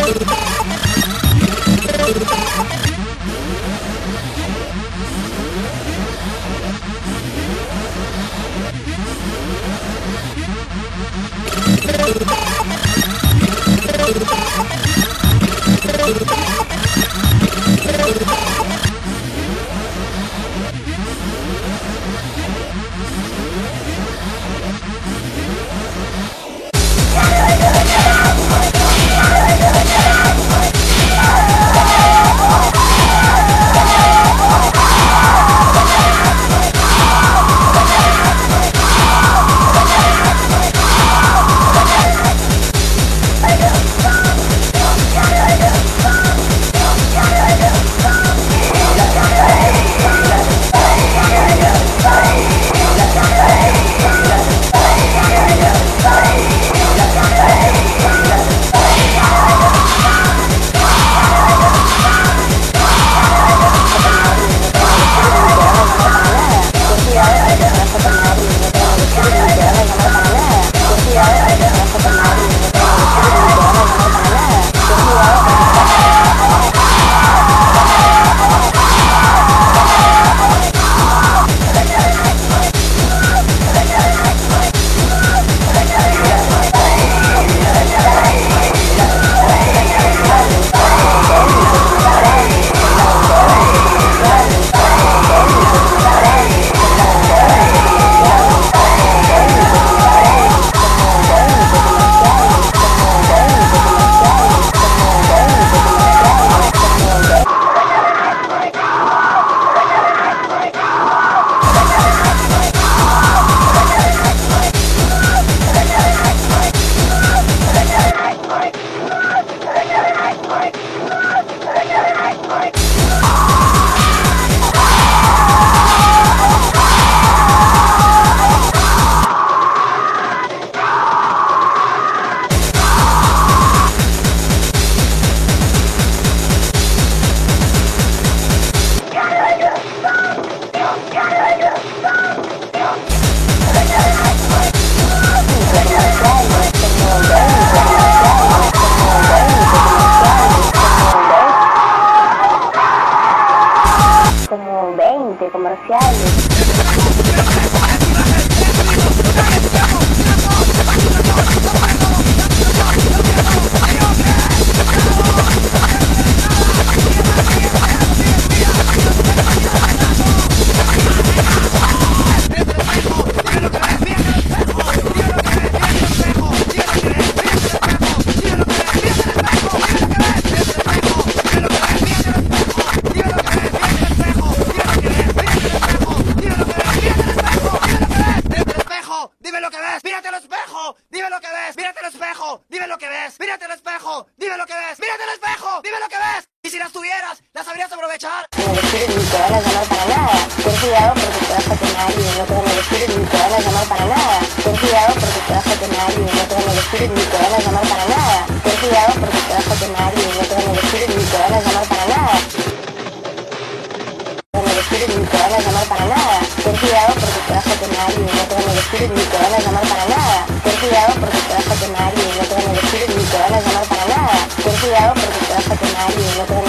comerciales. Y si las tuvieras, las sabrías aprovechar. No me quieres ni te van a llamar para nada. Ten cuidado porque te vas a tener a alguien. No te van a elegir ni te van a llamar para nada. Ten cuidado porque te vas a tener a alguien. No te van a elegir ni te van a llamar para nada. Ten cuidado porque te vas a tener a alguien. No te van a elegir ni te van a llamar para nada. No te van a elegir ni te van a llamar para nada. Ten cuidado porque te vas a tener a alguien. No te van a elegir ni te van a llamar para nada. Ten cuidado porque te vas a tener a alguien. No te van a elegir ni te van a llamar para nada. Ten cuidado porque te vas a tener a alguien. No te van a